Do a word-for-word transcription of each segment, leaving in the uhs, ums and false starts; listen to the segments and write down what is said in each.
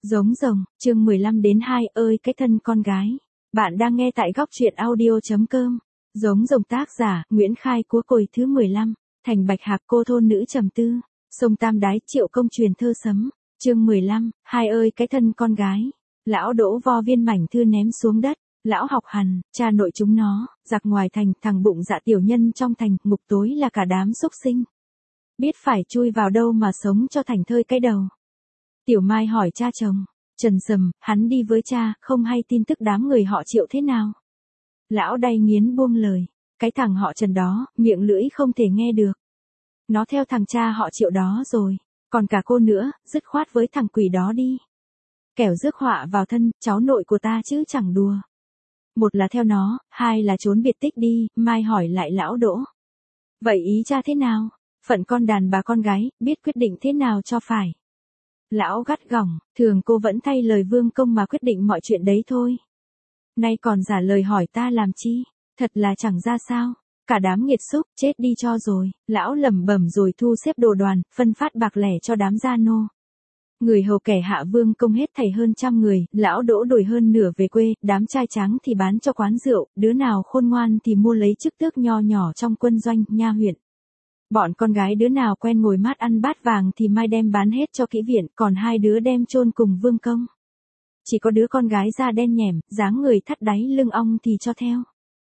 Giống rồng, chương mười lăm đến hai ơi cái thân con gái. Bạn đang nghe tại góc truyện audio.com. Giống rồng tác giả, Nguyễn Khai Cúa Cồi thứ mười lăm. Thành Bạch Hạc cô thôn nữ trầm tư. Sông Tam Đái Triệu Công truyền thơ sấm. Chương mười lăm, hai ơi cái thân con gái. Lão đỗ vo viên mảnh thư ném xuống đất. Lão học hằn, cha nội chúng nó, giặc ngoài thành, thằng bụng dạ tiểu nhân trong thành, ngục tối là cả đám xúc sinh. Biết phải chui vào đâu mà sống cho thành thơi cái đầu. Tiểu Mai hỏi cha chồng, Trần Sầm, hắn đi với cha, không hay tin tức đám người họ Triệu thế nào. Lão đay nghiến buông lời, cái thằng họ Trần đó, miệng lưỡi không thể nghe được. Nó theo thằng cha họ Triệu đó rồi, còn cả cô nữa, dứt khoát với thằng quỷ đó đi. Kẻo rước họa vào thân, cháu nội của ta chứ chẳng đùa. Một là theo nó, hai là trốn biệt tích đi, Mai hỏi lại lão Đỗ. Vậy ý cha thế nào? Phận con đàn bà con gái, biết quyết định thế nào cho phải. Lão gắt gỏng, thường cô vẫn thay lời vương công mà quyết định mọi chuyện đấy thôi. Nay còn giả lời hỏi ta làm chi, thật là chẳng ra sao, cả đám nghiệt xúc, chết đi cho rồi, lão lẩm bẩm rồi thu xếp đồ đoàn, phân phát bạc lẻ cho đám gia nô. Người hầu kẻ hạ vương công hết thảy hơn trăm người, lão Đỗ đổi hơn nửa về quê, đám trai tráng thì bán cho quán rượu, đứa nào khôn ngoan thì mua lấy chức tước nho nhỏ trong quân doanh, nha huyện. Bọn con gái đứa nào quen ngồi mát ăn bát vàng thì mai đem bán hết cho kỹ viện, còn hai đứa đem chôn cùng vương công. Chỉ có đứa con gái da đen nhẻm, dáng người thắt đáy lưng ong thì cho theo.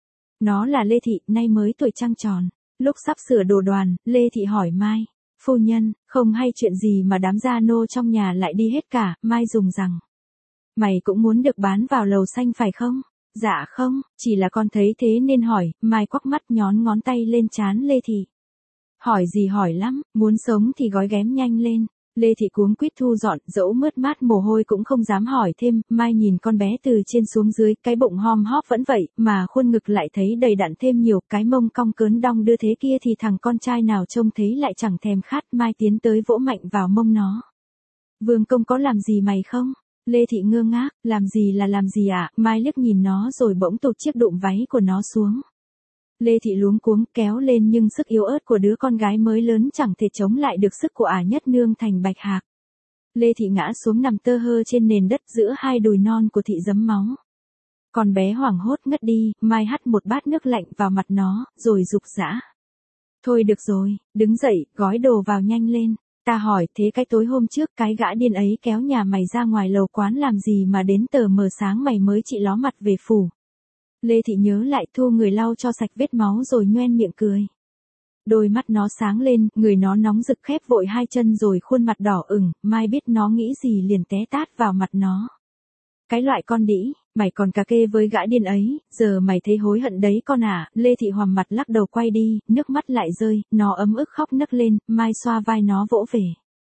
Nó là Lê Thị, nay mới tuổi trăng tròn. Lúc sắp sửa đồ đoàn, Lê Thị hỏi Mai, phu nhân, không hay chuyện gì mà đám gia nô trong nhà lại đi hết cả. Mai dùng rằng, mày cũng muốn được bán vào lầu xanh phải không? Dạ không, chỉ là con thấy thế nên hỏi. Mai quắc mắt nhón ngón tay lên trán Lê Thị. Hỏi gì hỏi lắm, muốn sống thì gói ghém nhanh lên. Lê Thị cuống quýt thu dọn, dẫu mướt mát mồ hôi cũng không dám hỏi thêm. Mai nhìn con bé từ trên xuống dưới, cái bụng hom hóp vẫn vậy, mà khuôn ngực lại thấy đầy đặn thêm nhiều, cái mông cong cớn đong đưa thế kia thì thằng con trai nào trông thấy lại chẳng thèm khát. Mai tiến tới vỗ mạnh vào mông nó. Vương công có làm gì mày không? Lê Thị ngơ ngác, làm gì là làm gì ạ? À? Mai liếc nhìn nó rồi bỗng tụt chiếc đụm váy của nó xuống. Lê Thị luống cuống kéo lên nhưng sức yếu ớt của đứa con gái mới lớn chẳng thể chống lại được sức của ả nhất nương Thành Bạch Hạc. Lê Thị ngã xuống nằm tơ hơ trên nền đất giữa hai đùi non của Thị giấm máu. Con bé hoảng hốt ngất đi, Mai hắt một bát nước lạnh vào mặt nó, rồi rục rã. Thôi được rồi, đứng dậy, gói đồ vào nhanh lên. Ta hỏi, thế cái tối hôm trước cái gã điên ấy kéo nhà mày ra ngoài lầu quán làm gì mà đến tờ mờ sáng mày mới chị ló mặt về phủ. Lê Thị nhớ lại thu người lau cho sạch vết máu rồi nhoẻn miệng cười. Đôi mắt nó sáng lên, người nó nóng rực khép vội hai chân rồi khuôn mặt đỏ ửng, Mai biết nó nghĩ gì liền té tát vào mặt nó. Cái loại con đĩ, mày còn cà kê với gã điên ấy, giờ mày thấy hối hận đấy con à. Lê Thị hoằm mặt lắc đầu quay đi, nước mắt lại rơi, nó ấm ức khóc nấc lên, Mai xoa vai nó vỗ về.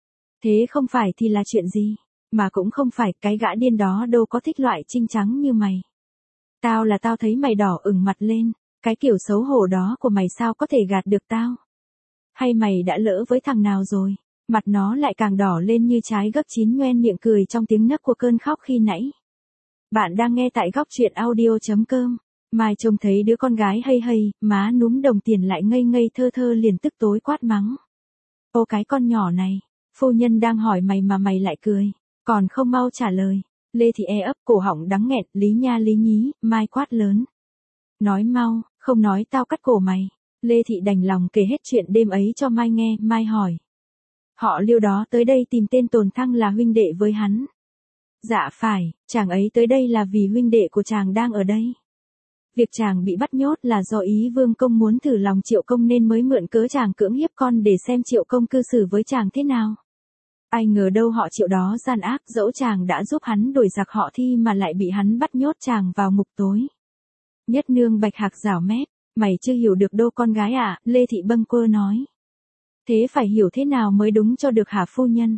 Thế không phải thì là chuyện gì, mà cũng không phải, cái gã điên đó đâu có thích loại trinh trắng như mày. Tao là tao thấy mày đỏ ửng mặt lên, cái kiểu xấu hổ đó của mày sao có thể gạt được tao? Hay mày đã lỡ với thằng nào rồi? Mặt nó lại càng đỏ lên như trái gấc chín, nhoẻn miệng cười trong tiếng nấc của cơn khóc khi nãy. Bạn đang nghe tại góc truyện audio.com. Mai trông thấy đứa con gái hây hây, má núm đồng tiền lại ngây ngây thơ thơ liền tức tối quát mắng. Ô cái con nhỏ này, phu nhân đang hỏi mày mà mày lại cười, còn không mau trả lời. Lê Thị e ấp, cổ họng đắng nghẹn, lý nha lý nhí. Mai quát lớn. Nói mau, không nói tao cắt cổ mày. Lê Thị đành lòng kể hết chuyện đêm ấy cho Mai nghe. Mai hỏi. Họ Liêu đó tới đây tìm tên Tồn Thăng là huynh đệ với hắn. Dạ phải, chàng ấy tới đây là vì huynh đệ của chàng đang ở đây. Việc chàng bị bắt nhốt là do ý vương công muốn thử lòng Triệu công nên mới mượn cớ chàng cưỡng hiếp con để xem Triệu công cư xử với chàng thế nào. Ai ngờ đâu họ Triệu đó gian ác, dẫu chàng đã giúp hắn đuổi giặc họ Thi mà lại bị hắn bắt nhốt chàng vào ngục tối. Nhất nương Bạch Hạc rảo mép, mày chưa hiểu được đâu con gái à, Lê Thị bâng quơ nói. Thế phải hiểu thế nào mới đúng cho được hả phu nhân?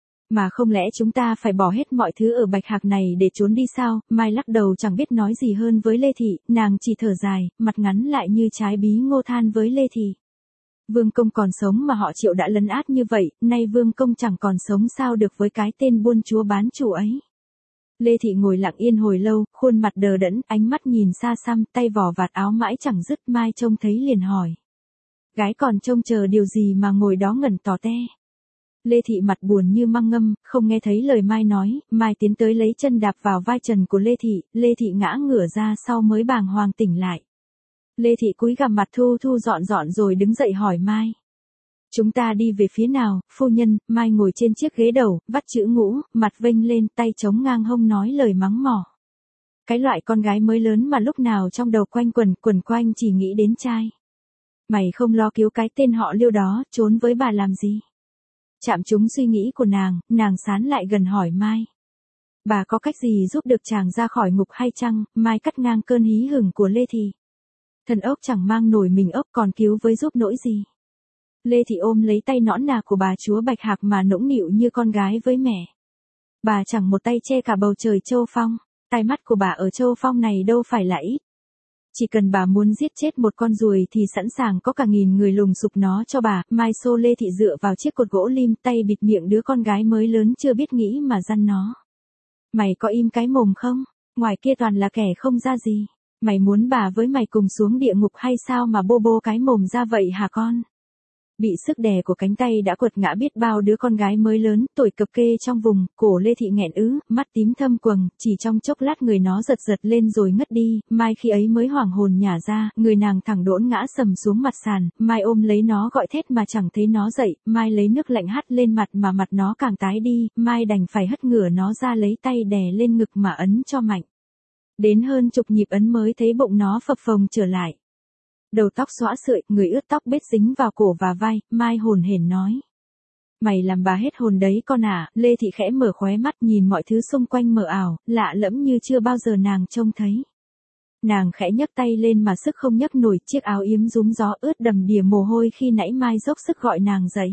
Mà không lẽ chúng ta phải bỏ hết mọi thứ ở Bạch Hạc này để trốn đi sao? Mai lắc đầu chẳng biết nói gì hơn với Lê Thị, nàng chỉ thở dài, mặt ngắn lại như trái bí ngô than với Lê Thị. Vương công còn sống mà họ Triệu đã lấn át như vậy, nay vương công chẳng còn sống sao được với cái tên buôn chúa bán chủ ấy. Lê Thị ngồi lặng yên hồi lâu, khuôn mặt đờ đẫn, ánh mắt nhìn xa xăm, tay vò vạt áo mãi chẳng dứt. Mai trông thấy liền hỏi. Gái còn trông chờ điều gì mà ngồi đó ngẩn tò te. Lê Thị mặt buồn như măng ngâm, không nghe thấy lời Mai nói, Mai tiến tới lấy chân đạp vào vai trần của Lê Thị, Lê Thị ngã ngửa ra sau mới bàng hoàng tỉnh lại. Lê Thị cúi gằm mặt thu thu dọn dọn rồi đứng dậy hỏi Mai. Chúng ta đi về phía nào, phu nhân? Mai ngồi trên chiếc ghế đầu, vắt chữ ngũ, mặt vênh lên, tay chống ngang hông nói lời mắng mỏ. Cái loại con gái mới lớn mà lúc nào trong đầu quanh quẩn quẩn quanh chỉ nghĩ đến trai. Mày không lo cứu cái tên họ Liêu đó, trốn với bà làm gì? Chạm trúng suy nghĩ của nàng, nàng sán lại gần hỏi Mai. Bà có cách gì giúp được chàng ra khỏi ngục hay chăng? Mai cắt ngang cơn hí hửng của Lê Thị. Thần ốc chẳng mang nổi mình ốc còn cứu với giúp nỗi gì. Lê Thị ôm lấy tay nõn nà của bà chúa Bạch Hạc mà nũng nịu như con gái với mẹ. Bà chẳng một tay che cả bầu trời Châu Phong, tai mắt của bà ở Châu Phong này đâu phải là ít. Chỉ cần bà muốn giết chết một con ruồi thì sẵn sàng có cả nghìn người lùng sục nó cho bà. Mai xô Lê Thị dựa vào chiếc cột gỗ lim, tay bịt miệng đứa con gái mới lớn chưa biết nghĩ mà dằn nó. Mày có im cái mồm không? Ngoài kia toàn là kẻ không ra gì. Mày muốn bà với mày cùng xuống địa ngục hay sao mà bô bô cái mồm ra vậy hả con? Bị sức đè của cánh tay đã quật ngã biết bao đứa con gái mới lớn, tuổi cập kê trong vùng, cổ Lê Thị nghẹn ứ, mắt tím thâm quầng, chỉ trong chốc lát người nó giật giật lên rồi ngất đi. Mai khi ấy mới hoảng hồn nhả ra, người nàng thẳng đỗn ngã sầm xuống mặt sàn. Mai ôm lấy nó gọi thét mà chẳng thấy nó dậy, Mai lấy nước lạnh hắt lên mặt mà mặt nó càng tái đi, Mai đành phải hất ngửa nó ra lấy tay đè lên ngực mà ấn cho mạnh. Đến hơn chục nhịp ấn mới thấy bụng nó phập phồng trở lại. Đầu tóc xõa sợi, người ướt tóc bết dính vào cổ và vai, Mai hồn hển nói. Mày làm bà hết hồn đấy con à. Lê Thị khẽ mở khóe mắt nhìn mọi thứ xung quanh mờ ảo, lạ lẫm như chưa bao giờ nàng trông thấy. Nàng khẽ nhấc tay lên mà sức không nhấc nổi, chiếc áo yếm rúm gió ướt đầm đìa mồ hôi khi nãy Mai dốc sức gọi nàng dậy.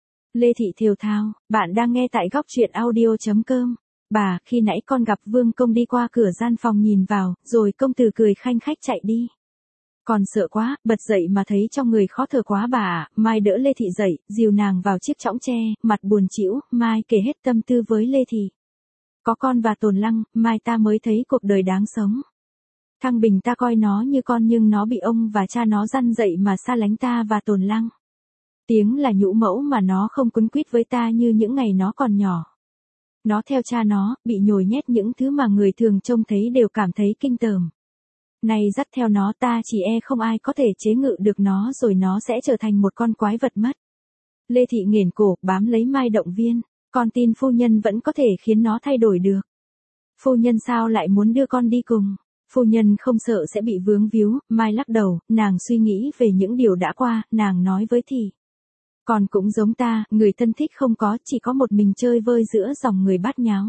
Lê Thị thều thào, bạn đang nghe tại góc truyện audio chấm com. Bà, khi nãy con gặp Vương Công đi qua cửa gian phòng nhìn vào, rồi công tử cười khanh khách chạy đi. Còn sợ quá, bật dậy mà thấy trong người khó thở quá bà ạ. Mai đỡ Lê Thị dậy, dìu nàng vào chiếc chõng tre, mặt buồn chĩu, Mai kể hết tâm tư với Lê Thị. Có con và Tồn Lăng, Mai ta mới thấy cuộc đời đáng sống. Thăng Bình ta coi nó như con nhưng nó bị ông và cha nó dăn dậy mà xa lánh ta và Tồn Lăng. Tiếng là nhũ mẫu mà nó không quấn quýt với ta như những ngày nó còn nhỏ. Nó theo cha nó, bị nhồi nhét những thứ mà người thường trông thấy đều cảm thấy kinh tởm. Này dắt theo nó ta chỉ e không ai có thể chế ngự được nó rồi nó sẽ trở thành một con quái vật mất. Lê Thị nghển cổ, bám lấy Mai động viên, con tin phu nhân vẫn có thể khiến nó thay đổi được. Phu nhân sao lại muốn đưa con đi cùng? Phu nhân không sợ sẽ bị vướng víu. Mai lắc đầu, nàng suy nghĩ về những điều đã qua, nàng nói với Thị. Con cũng giống ta, người thân thích không có, chỉ có một mình chơi vơi giữa dòng người bát nháo.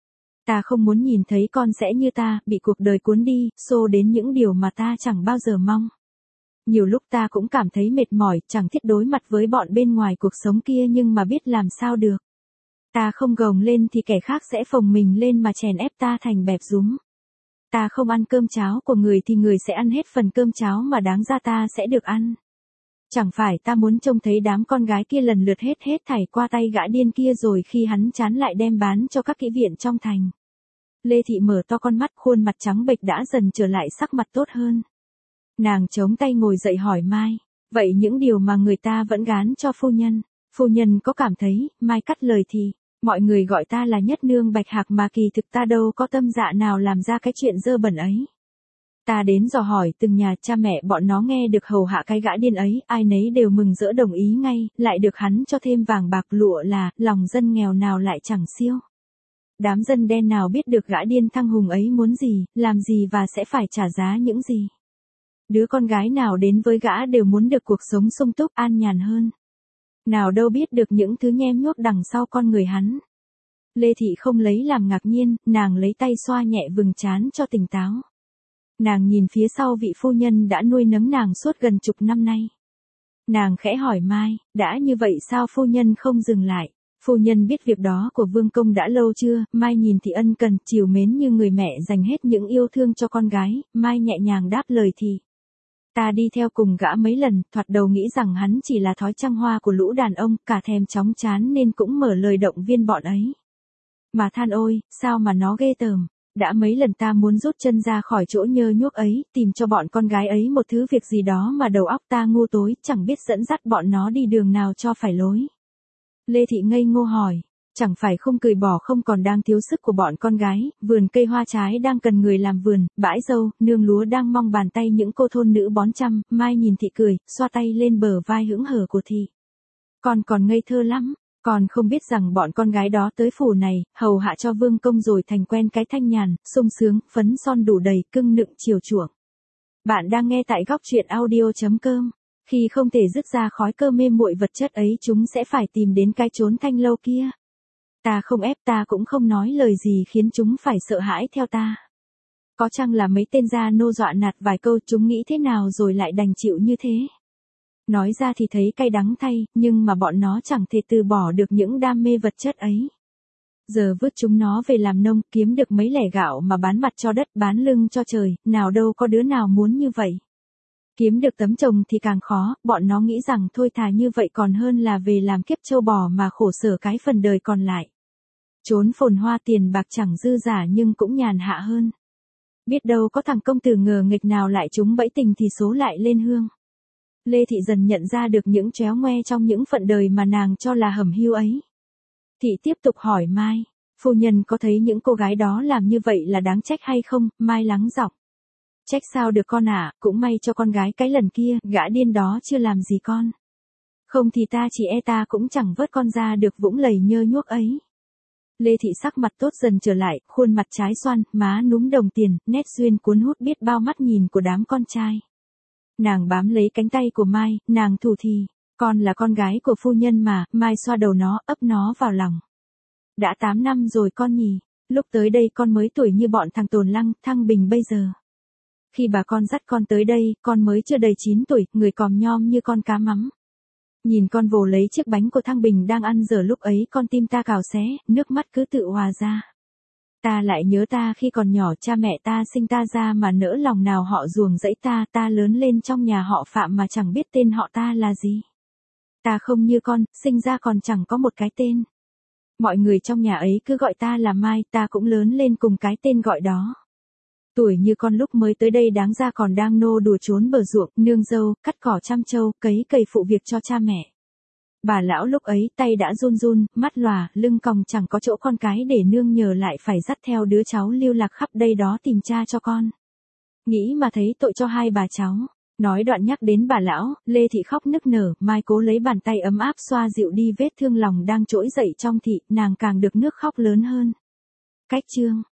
Ta không muốn nhìn thấy con sẽ như ta, bị cuộc đời cuốn đi, xô đến những điều mà ta chẳng bao giờ mong. Nhiều lúc ta cũng cảm thấy mệt mỏi, chẳng thiết đối mặt với bọn bên ngoài cuộc sống kia nhưng mà biết làm sao được. Ta không gồng lên thì kẻ khác sẽ phồng mình lên mà chèn ép ta thành bẹp rúm. Ta không ăn cơm cháo của người thì người sẽ ăn hết phần cơm cháo mà đáng ra ta sẽ được ăn. Chẳng phải ta muốn trông thấy đám con gái kia lần lượt hết hết thảy qua tay gã điên kia rồi khi hắn chán lại đem bán cho các kỹ viện trong thành. Lê Thị mở to con mắt, khuôn mặt trắng bệch đã dần trở lại sắc mặt tốt hơn. Nàng chống tay ngồi dậy hỏi Mai, vậy những điều mà người ta vẫn gán cho phu nhân, phu nhân có cảm thấy? Mai cắt lời thì, mọi người gọi ta là nhất nương Bạch Hạc mà kỳ thực ta đâu có tâm dạ nào làm ra cái chuyện dơ bẩn ấy. Ta đến dò hỏi từng nhà, cha mẹ bọn nó nghe được hầu hạ cái gã điên ấy, ai nấy đều mừng rỡ đồng ý ngay, lại được hắn cho thêm vàng bạc lụa là, lòng dân nghèo nào lại chẳng siêu. Đám dân đen nào biết được gã điên thăng hùng ấy muốn gì, làm gì và sẽ phải trả giá những gì. Đứa con gái nào đến với gã đều muốn được cuộc sống sung túc an nhàn hơn. Nào đâu biết được những thứ nhem nhuốc đằng sau con người hắn. Lê Thị không lấy làm ngạc nhiên, nàng lấy tay xoa nhẹ vừng trán cho tỉnh táo. Nàng nhìn phía sau vị phu nhân đã nuôi nấng nàng suốt gần chục năm nay. Nàng khẽ hỏi Mai, đã như vậy sao phu nhân không dừng lại? Phu nhân biết việc đó của Vương Công đã lâu chưa? Mai nhìn thì ân cần, chiều mến như người mẹ dành hết những yêu thương cho con gái. Mai nhẹ nhàng đáp lời thì. Ta đi theo cùng gã mấy lần, thoạt đầu nghĩ rằng hắn chỉ là thói trăng hoa của lũ đàn ông, cả thèm chóng chán nên cũng mở lời động viên bọn ấy. Mà than ôi, sao mà nó ghê tởm. Đã mấy lần ta muốn rút chân ra khỏi chỗ nhơ nhuốc ấy, tìm cho bọn con gái ấy một thứ việc gì đó mà đầu óc ta ngu tối, chẳng biết dẫn dắt bọn nó đi đường nào cho phải lối. Lê Thị ngây ngô hỏi, chẳng phải không cười bỏ không còn đang thiếu sức của bọn con gái, vườn cây hoa trái đang cần người làm vườn, bãi dâu, nương lúa đang mong bàn tay những cô thôn nữ bón chăm, Mai nhìn Thị cười, xoa tay lên bờ vai hững hờ của Thị. Con còn ngây thơ lắm, con không biết rằng bọn con gái đó tới phủ này, hầu hạ cho vương công rồi thành quen cái thanh nhàn, sung sướng, phấn son đủ đầy, cưng nựng chiều chuộng. Bạn đang nghe tại góc truyện audio.com. Khi không thể dứt ra khói cơ mê muội vật chất ấy chúng sẽ phải tìm đến cái chốn thanh lâu kia. Ta không ép, ta cũng không nói lời gì khiến chúng phải sợ hãi theo ta. Có chăng là mấy tên gia nô dọa nạt vài câu chúng nghĩ thế nào rồi lại đành chịu như thế. Nói ra thì thấy cay đắng thay, nhưng mà bọn nó chẳng thể từ bỏ được những đam mê vật chất ấy. Giờ vứt chúng nó về làm nông, kiếm được mấy lẻ gạo mà bán mặt cho đất, bán lưng cho trời, nào đâu có đứa nào muốn như vậy. Kiếm được tấm chồng thì càng khó, bọn nó nghĩ rằng thôi thà như vậy còn hơn là về làm kiếp trâu bò mà khổ sở cái phần đời còn lại. Trốn phồn hoa tiền bạc chẳng dư giả nhưng cũng nhàn hạ hơn. Biết đâu có thằng công tử ngờ nghịch nào lại trúng bẫy tình thì số lại lên hương. Lê Thị dần nhận ra được những tréo ngoe trong những phận đời mà nàng cho là hẩm hiu ấy. Thị tiếp tục hỏi Mai, phu nhân có thấy những cô gái đó làm như vậy là đáng trách hay không? Mai lắng giọng. Trách sao được con ạ, à, cũng may cho con gái cái lần kia, gã điên đó chưa làm gì con. Không thì ta chỉ e ta cũng chẳng vớt con ra được vũng lầy nhơ nhuốc ấy. Lê Thị sắc mặt tốt dần trở lại, khuôn mặt trái xoan, má núm đồng tiền, nét duyên cuốn hút biết bao mắt nhìn của đám con trai. Nàng bám lấy cánh tay của Mai, nàng thủ thì, con là con gái của phu nhân mà, Mai xoa đầu nó, ấp nó vào lòng. Đã tám năm rồi con nhỉ, lúc tới đây con mới tuổi như bọn thằng Tồn Lăng, Thăng Bình bây giờ. Khi bà con dắt con tới đây, con mới chưa đầy chín tuổi, người còm nhom như con cá mắm. Nhìn con vồ lấy chiếc bánh của Thăng Bình đang ăn giờ lúc ấy con tim ta cào xé, nước mắt cứ tự hòa ra. Ta lại nhớ ta khi còn nhỏ cha mẹ ta sinh ta ra mà nỡ lòng nào họ ruồng rẫy ta, ta lớn lên trong nhà họ Phạm mà chẳng biết tên họ ta là gì. Ta không như con, sinh ra còn chẳng có một cái tên. Mọi người trong nhà ấy cứ gọi ta là Mai, ta cũng lớn lên cùng cái tên gọi đó. Tuổi như con lúc mới tới đây đáng ra còn đang nô đùa trốn bờ ruộng, nương dâu, cắt cỏ chăm trâu, cấy cày phụ việc cho cha mẹ. Bà lão lúc ấy tay đã run run, mắt lòa, lưng còng chẳng có chỗ con cái để nương nhờ lại phải dắt theo đứa cháu lưu lạc khắp đây đó tìm cha cho con. Nghĩ mà thấy tội cho hai bà cháu. Nói đoạn nhắc đến bà lão, Lê Thị khóc nức nở, Mai cố lấy bàn tay ấm áp xoa dịu đi vết thương lòng đang trỗi dậy trong Thị, nàng càng được nước khóc lớn hơn. Cách chương